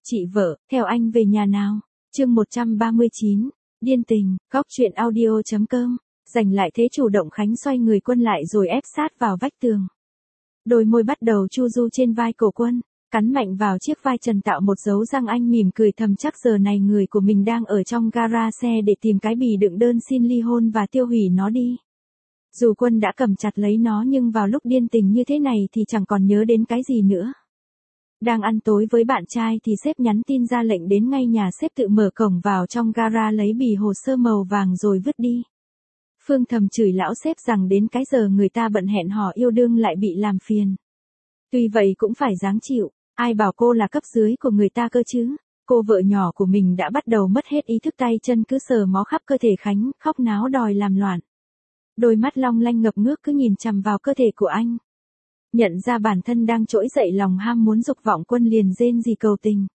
Chị vợ, theo anh về nhà nào. Chương 139, điên tình, góc truyện audio.com. Giành lại thế chủ động, Khánh xoay người Quân lại rồi ép sát vào vách tường. Đôi môi bắt đầu chu du trên vai cổ Quân, cắn mạnh vào chiếc vai trần tạo một dấu răng. Anh mỉm cười thầm, chắc giờ này người của mình đang ở trong gara xe để tìm cái bì đựng đơn xin ly hôn và tiêu hủy nó đi. Dù Quân đã cầm chặt lấy nó nhưng vào lúc điên tình như thế này thì chẳng còn nhớ đến cái gì nữa. Đang ăn tối với bạn trai thì sếp nhắn tin ra lệnh đến ngay nhà. Sếp tự mở cổng vào trong gara lấy bì hồ sơ màu vàng rồi vứt đi. Phương thầm chửi lão sếp rằng đến cái giờ người ta bận hẹn hò yêu đương lại bị làm phiền. Tuy vậy cũng phải ráng chịu, ai bảo cô là cấp dưới của người ta cơ chứ. Cô vợ nhỏ của mình đã bắt đầu mất hết ý thức, tay chân cứ sờ mó khắp cơ thể Khánh, khóc náo đòi làm loạn. Đôi mắt long lanh ngập ngước cứ nhìn chằm vào cơ thể của anh. Nhận ra bản thân đang trỗi dậy lòng ham muốn dục vọng, Quân liền rên rỉ cầu tình.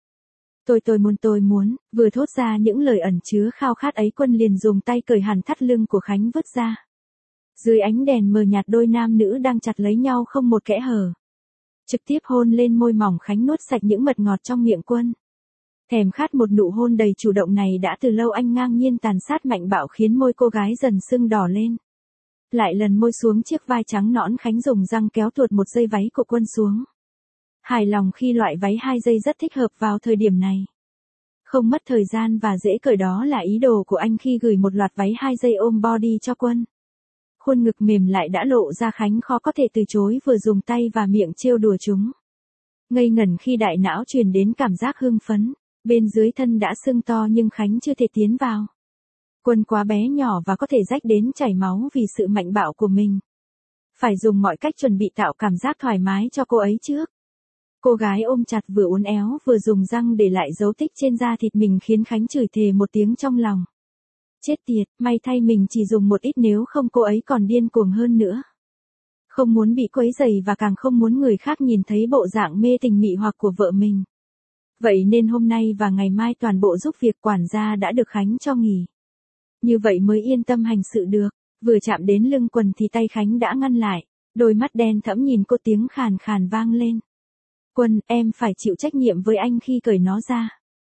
Tôi muốn, vừa thốt ra những lời ẩn chứa khao khát ấy, Quân liền dùng tay cởi hẳn thắt lưng của Khánh vứt ra. Dưới ánh đèn mờ nhạt, đôi nam nữ đang chặt lấy nhau không một kẽ hở. Trực tiếp hôn lên môi mỏng, Khánh nuốt sạch những mật ngọt trong miệng Quân. Thèm khát một nụ hôn đầy chủ động này đã từ lâu, anh ngang nhiên tàn sát mạnh bạo khiến môi cô gái dần sưng đỏ lên. Lại lần môi xuống chiếc vai trắng nõn, Khánh dùng răng kéo tuột một dây váy của Quân xuống. Hài lòng khi loại váy 2 dây rất thích hợp vào thời điểm này. Không mất thời gian và dễ cởi, đó là ý đồ của anh khi gửi một loạt váy 2 dây ôm body cho Quân. Khuôn ngực mềm lại đã lộ ra, Khánh khó có thể từ chối, vừa dùng tay và miệng trêu đùa chúng. Ngây ngẩn khi đại não truyền đến cảm giác hưng phấn, bên dưới thân đã sưng to nhưng Khánh chưa thể tiến vào. Quân quá bé nhỏ và có thể rách đến chảy máu vì sự mạnh bạo của mình. Phải dùng mọi cách chuẩn bị tạo cảm giác thoải mái cho cô ấy trước. Cô gái ôm chặt, vừa uốn éo vừa dùng răng để lại dấu tích trên da thịt mình, khiến Khánh chửi thề một tiếng trong lòng. Chết tiệt, may thay mình chỉ dùng một ít, nếu không cô ấy còn điên cuồng hơn nữa. Không muốn bị quấy rầy và càng không muốn người khác nhìn thấy bộ dạng mê tình mị hoặc của vợ mình. Vậy nên hôm nay và ngày mai toàn bộ giúp việc quản gia đã được Khánh cho nghỉ. Như vậy mới yên tâm hành sự được. Vừa chạm đến lưng Quần thì tay Khánh đã ngăn lại. Đôi mắt đen thẫm nhìn cô, tiếng khàn khàn vang lên. Quân, em phải chịu trách nhiệm với anh khi cởi nó ra.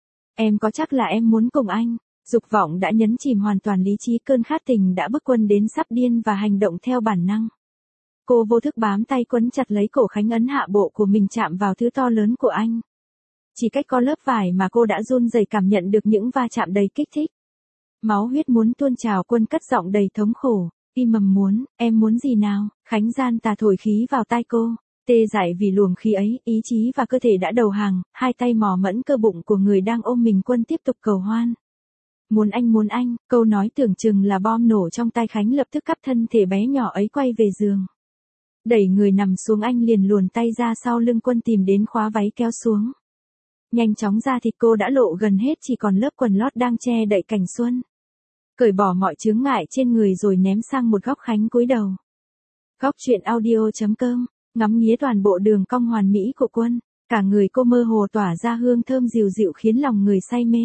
Em có chắc là em muốn cùng anh? Dục vọng đã nhấn chìm hoàn toàn lý trí, cơn khát tình đã bức Quân đến sắp điên và hành động theo bản năng. Cô vô thức bám tay quấn chặt lấy cổ Khánh, ấn hạ bộ của mình chạm vào thứ to lớn của anh. Chỉ cách có lớp vải mà cô đã run rẩy cảm nhận được những va chạm đầy kích thích. Máu huyết muốn tuôn trào, Quân cất giọng đầy thống khổ. Im mầm muốn, em muốn gì nào? Khánh gian tà thổi khí vào tai cô. Tê dại vì luồng khí ấy, ý chí và cơ thể đã đầu hàng, hai tay mò mẫm cơ bụng của người đang ôm mình. Quân tiếp tục cầu hoan. Muốn anh, câu nói tưởng chừng là bom nổ trong tai Khánh lập tức cắp thân thể bé nhỏ ấy quay về giường. Đẩy người nằm xuống, anh liền luồn tay ra sau lưng Quân tìm đến khóa váy kéo xuống. Nhanh chóng da thịt cô đã lộ gần hết, chỉ còn lớp quần lót đang che đậy cảnh xuân. Cởi bỏ mọi chướng ngại trên người rồi ném sang một góc, Khánh cúi đầu. Góc truyện audio.com, ngắm nghía toàn bộ đường cong hoàn mỹ của Quân, cả người cô mơ hồ tỏa ra hương thơm dịu dịu khiến lòng người say mê.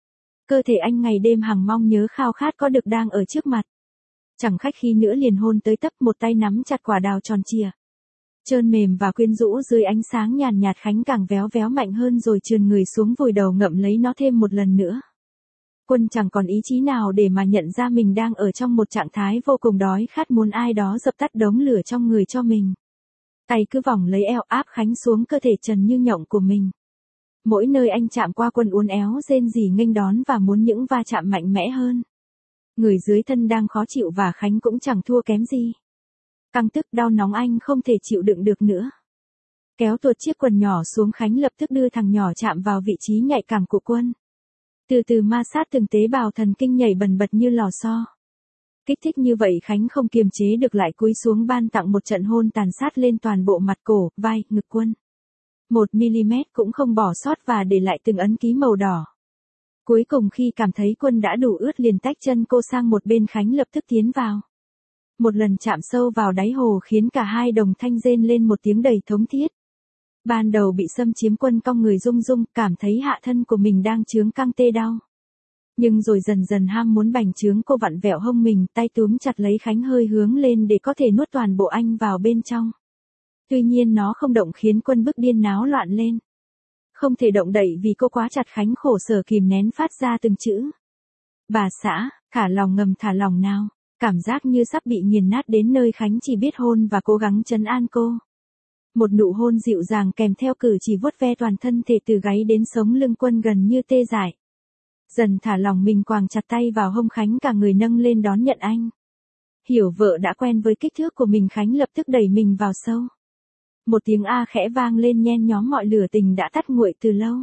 Cơ thể anh ngày đêm hằng mong nhớ khao khát có được đang ở trước mặt. Chẳng khách khí nữa liền hôn tới tấp, một tay nắm chặt quả đào tròn trịa. Trơn mềm và quyến rũ dưới ánh sáng nhàn nhạt, Khánh càng véo véo mạnh hơn rồi trườn người xuống vùi đầu ngậm lấy nó thêm một lần nữa. Quân chẳng còn ý chí nào để mà nhận ra mình đang ở trong một trạng thái vô cùng đói khát, muốn ai đó dập tắt đống lửa trong người cho mình. Tay cứ vòng lấy eo áp Khánh xuống cơ thể trần như nhộng của mình. Mỗi nơi anh chạm qua, Quân uốn éo rên rỉ nghênh đón và muốn những va chạm mạnh mẽ hơn. Người dưới thân đang khó chịu và Khánh cũng chẳng thua kém gì. Căng tức đau nóng anh không thể chịu đựng được nữa. Kéo tuột chiếc quần nhỏ xuống, Khánh lập tức đưa thằng nhỏ chạm vào vị trí nhạy cảm của Quân. Từ từ ma sát từng tế bào thần kinh nhảy bần bật như lò xo. Kích thích như vậy Khánh không kiềm chế được lại cúi xuống ban tặng một trận hôn tàn sát lên toàn bộ mặt, cổ, vai, ngực Quân. 1mm cũng không bỏ sót và để lại từng ấn ký màu đỏ. Cuối cùng khi cảm thấy Quân đã đủ ướt liền tách chân cô sang một bên, Khánh lập tức tiến vào. Một lần chạm sâu vào đáy hồ khiến cả hai đồng thanh rên lên một tiếng đầy thống thiết. Ban đầu bị xâm chiếm, Quân cong người rung rung, cảm thấy hạ thân của mình đang chướng căng tê đau. Nhưng rồi dần dần ham muốn bành trướng, cô vặn vẹo hông mình, tay túm chặt lấy Khánh hơi hướng lên để có thể nuốt toàn bộ anh vào bên trong. Tuy nhiên nó không động khiến Quân bức điên náo loạn lên. không thể động đậy vì cô quá chặt. Khánh khổ sở kìm nén phát ra từng chữ. Bà xã, thả lòng ngầm thả lòng nào. Cảm giác như sắp bị nghiền nát đến nơi. Khánh chỉ biết hôn và cố gắng trấn an cô. Một nụ hôn dịu dàng kèm theo cử chỉ vuốt ve toàn thân thể từ gáy đến sống lưng. Quân gần như tê dại. Dần thả lòng mình, quàng chặt tay vào hông Khánh, cả người nâng lên đón nhận anh. Hiểu vợ đã quen với kích thước của mình, Khánh lập tức đẩy mình vào sâu. Một tiếng a khẽ vang lên nhen nhóm mọi lửa tình đã tắt nguội từ lâu.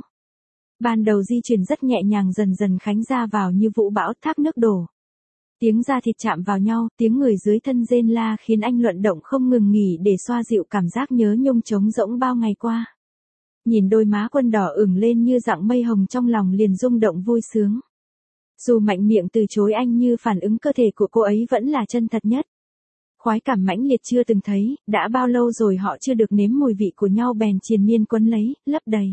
Ban đầu di chuyển rất nhẹ nhàng, dần dần Khánh ra vào như vũ bão thác nước đổ. Tiếng da thịt chạm vào nhau, tiếng người dưới thân rên la khiến anh luận động không ngừng nghỉ để xoa dịu cảm giác nhớ nhung trống rỗng bao ngày qua. Nhìn đôi má Quân đỏ ửng lên như dạng mây hồng, trong lòng liền rung động vui sướng. Dù mạnh miệng từ chối anh, như phản ứng cơ thể của cô ấy vẫn là chân thật nhất. Khoái cảm mãnh liệt chưa từng thấy, đã bao lâu rồi họ chưa được nếm mùi vị của nhau, bèn triền miên quấn lấy, lấp đầy.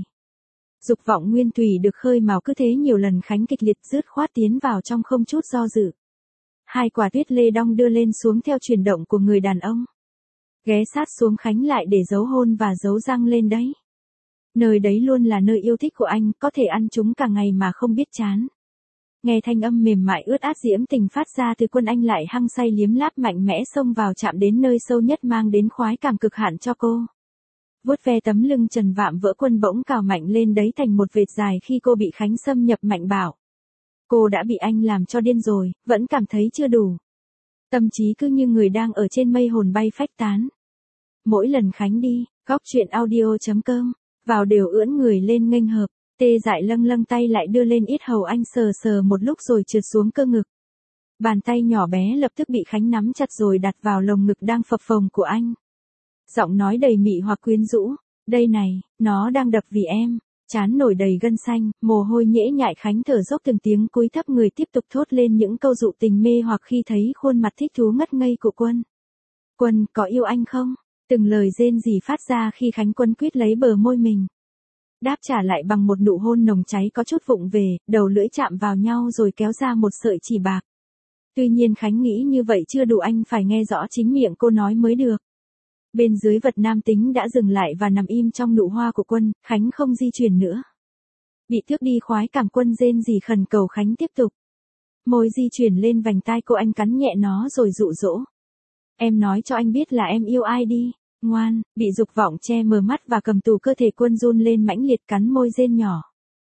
Dục vọng nguyên thủy được khơi mào, cứ thế nhiều lần Khánh kịch liệt dứt khoát tiến vào trong không chút do dự. Hai quả tuyết lê đong đưa lên xuống theo chuyển động của người đàn ông. Ghé sát xuống Khánh lại để giấu hôn và giấu răng lên đấy. Nơi đấy luôn là nơi yêu thích của anh, có thể ăn chúng cả ngày mà không biết chán. Nghe thanh âm mềm mại ướt át diễm tình phát ra từ Quân, anh lại hăng say liếm láp mạnh mẽ xông vào, chạm đến nơi sâu nhất, mang đến khoái cảm cực hạn cho cô. Vuốt ve tấm lưng trần vạm vỡ, Quân bỗng cào mạnh lên đấy thành một vệt dài khi cô bị Khánh xâm nhập mạnh bạo. Cô đã bị anh làm cho điên rồi, vẫn cảm thấy chưa đủ. Tâm trí cứ như người đang ở trên mây, hồn bay phách tán. Mỗi lần Khánh đi, góc chuyện audio.com, vào đều ưỡn người lên nghênh hợp, tê dại lâng lâng tay lại đưa lên yết hầu anh, sờ sờ một lúc rồi trượt xuống cơ ngực. Bàn tay nhỏ bé lập tức bị Khánh nắm chặt rồi đặt vào lồng ngực đang phập phồng của anh. Giọng nói đầy mị hoặc quyến rũ, đây này, nó đang đập vì em. Trán nổi đầy gân xanh, mồ hôi nhễ nhại, Khánh thở dốc từng tiếng, cúi thấp người tiếp tục thốt lên những câu dụ tình mê hoặc khi thấy khuôn mặt thích thú ngất ngây của Quân. Quân, có yêu anh không? Từng lời rên rỉ phát ra khi Khánh quấn quýt lấy bờ môi mình. Đáp trả lại bằng một nụ hôn nồng cháy có chút vụng về, đầu lưỡi chạm vào nhau rồi kéo ra một sợi chỉ bạc. Tuy nhiên Khánh nghĩ như vậy chưa đủ, anh phải nghe rõ chính miệng cô nói mới được. Bên dưới vật nam tính đã dừng lại và nằm im trong nụ hoa của Quân, Khánh không di chuyển nữa. Bị tước đi khoái cảm, Quân rên rỉ khẩn cầu Khánh tiếp tục. Môi di chuyển lên vành tai cô, anh cắn nhẹ nó rồi dụ dỗ. Em nói cho anh biết là em yêu ai đi, ngoan. Bị dục vọng che mờ mắt và cầm tù cơ thể, Quân run lên mãnh liệt, cắn môi rên nhỏ.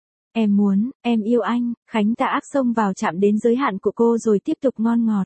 Em muốn, em yêu anh. Khánh tà ác xông vào, chạm đến giới hạn của cô rồi tiếp tục ngon ngọt.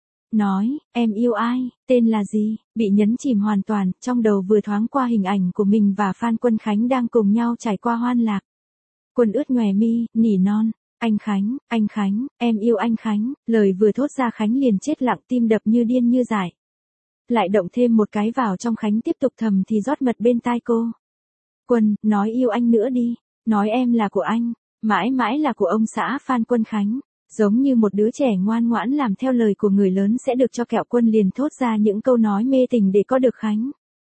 Nói, em yêu ai, tên là gì? Bị nhấn chìm hoàn toàn, trong đầu vừa thoáng qua hình ảnh của mình và Phan Quân Khánh đang cùng nhau trải qua hoan lạc. Quân ướt nhòe mi, nỉ non, anh Khánh, em yêu anh Khánh. Lời vừa thốt ra Khánh liền chết lặng, tim đập như điên như dại. Lại động thêm một cái vào trong, Khánh tiếp tục thầm thì rót mật bên tai cô. Quân, nói yêu anh nữa đi, nói em là của anh, mãi mãi là của ông xã Phan Quân Khánh. Giống như một đứa trẻ ngoan ngoãn làm theo lời của người lớn sẽ được cho kẹo, Quân liền thốt ra những câu nói mê tình để có được Khánh.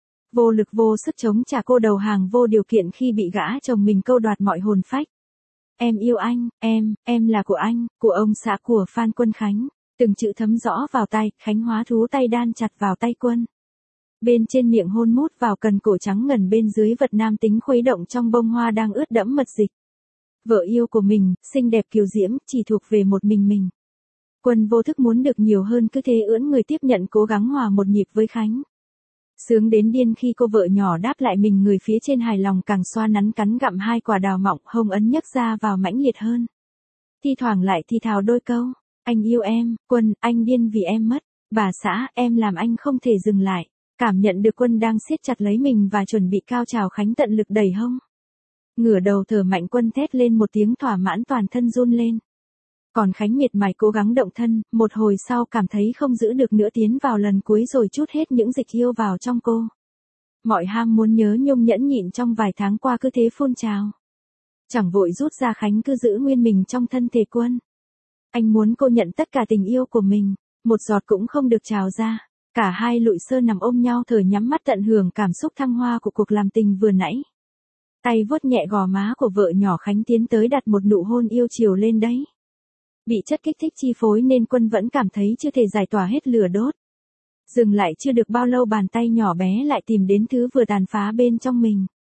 Vô lực vô sức chống trả, cô đầu hàng vô điều kiện khi bị gã chồng mình câu đoạt mọi hồn phách. Em yêu anh, em là của anh, của ông xã của Phan Quân Khánh. Từng chữ thấm rõ vào tai, Khánh hóa thú tay đan chặt vào tay Quân. Bên trên miệng hôn mút vào cần cổ trắng ngần, bên dưới vật nam tính khuấy động trong bông hoa đang ướt đẫm mật dịch. Vợ yêu của mình, xinh đẹp kiều diễm, chỉ thuộc về một mình. Quân vô thức muốn được nhiều hơn, cứ thế ưỡn người tiếp nhận, cố gắng hòa một nhịp với Khánh. Sướng đến điên khi cô vợ nhỏ đáp lại mình, người phía trên hài lòng càng xoa nắn cắn gặm hai quả đào mọng, hông ấn nhấc ra vào mãnh liệt hơn. Thi thoảng lại thì thào đôi câu, anh yêu em, Quân, anh điên vì em mất. Bà xã, em làm anh không thể dừng lại. Cảm nhận được Quân đang siết chặt lấy mình và chuẩn bị cao trào, Khánh tận lực đẩy hông. Ngửa đầu thở mạnh, Quân thét lên một tiếng thỏa mãn, toàn thân run lên. Còn Khánh miệt mài cố gắng động thân, một hồi sau cảm thấy không giữ được nữa, tiến vào lần cuối rồi trút hết những dịch yêu vào trong cô. Mọi ham muốn nhớ nhung nhẫn nhịn trong vài tháng qua cứ thế phun trào. Chẳng vội rút ra, Khánh cứ giữ nguyên mình trong thân thể Quân. Anh muốn cô nhận tất cả tình yêu của mình, một giọt cũng không được trào ra. Cả hai lụi sơ nằm ôm nhau thở nhắm mắt tận hưởng cảm xúc thăng hoa của cuộc làm tình vừa nãy. Tay vuốt nhẹ gò má của vợ nhỏ, Khánh tiến tới đặt một nụ hôn yêu chiều lên đấy. Bị chất kích thích chi phối nên Quân vẫn cảm thấy chưa thể giải tỏa hết lửa đốt. Dừng lại chưa được bao lâu, bàn tay nhỏ bé lại tìm đến thứ vừa tàn phá bên trong mình.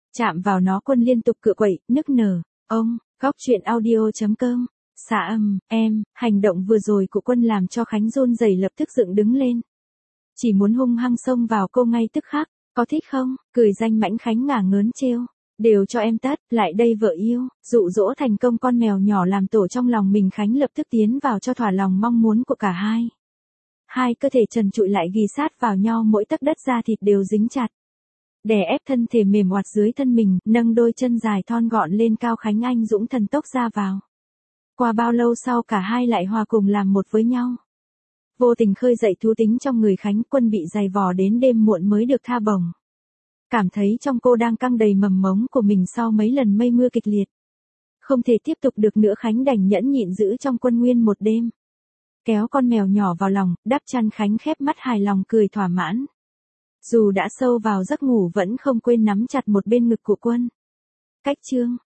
Chạm vào nó Quân liên tục cựa quậy, nức nở. Ông, góc chuyện audio.com. Xả em, hành động vừa rồi của Quân làm cho Khánh run rẩy lập tức dựng đứng lên. Chỉ muốn hung hăng xông vào cô ngay tức khắc, có thích không? Cười danh mãnh Khánh ngả ngớn trêu. Đều cho em tất, lại đây vợ yêu, dụ dỗ thành công con mèo nhỏ làm tổ trong lòng mình. Khánh lập tức tiến vào cho thỏa lòng mong muốn của cả hai. Hai cơ thể trần trụi lại ghì sát vào nhau, mỗi tấc đất da thịt đều dính chặt. Đè ép thân thể mềm oặt dưới thân mình, nâng đôi chân dài thon gọn lên cao. Khánh anh dũng thần tốc ra vào. Qua bao lâu sau cả hai lại hòa cùng làm một với nhau. Vô tình khơi dậy thú tính trong người Khánh. Quân bị giày vò đến đêm muộn mới được tha bổng. Cảm thấy trong cô đang căng đầy mầm mống của mình sau mấy lần mây mưa kịch liệt. Không thể tiếp tục được nữa, Khánh đành nhẫn nhịn giữ trong Quân nguyên một đêm. Kéo con mèo nhỏ vào lòng, đắp chăn. Khánh khép mắt hài lòng cười thỏa mãn. Dù đã sâu vào giấc ngủ vẫn không quên nắm chặt một bên ngực của Quân. Cách chương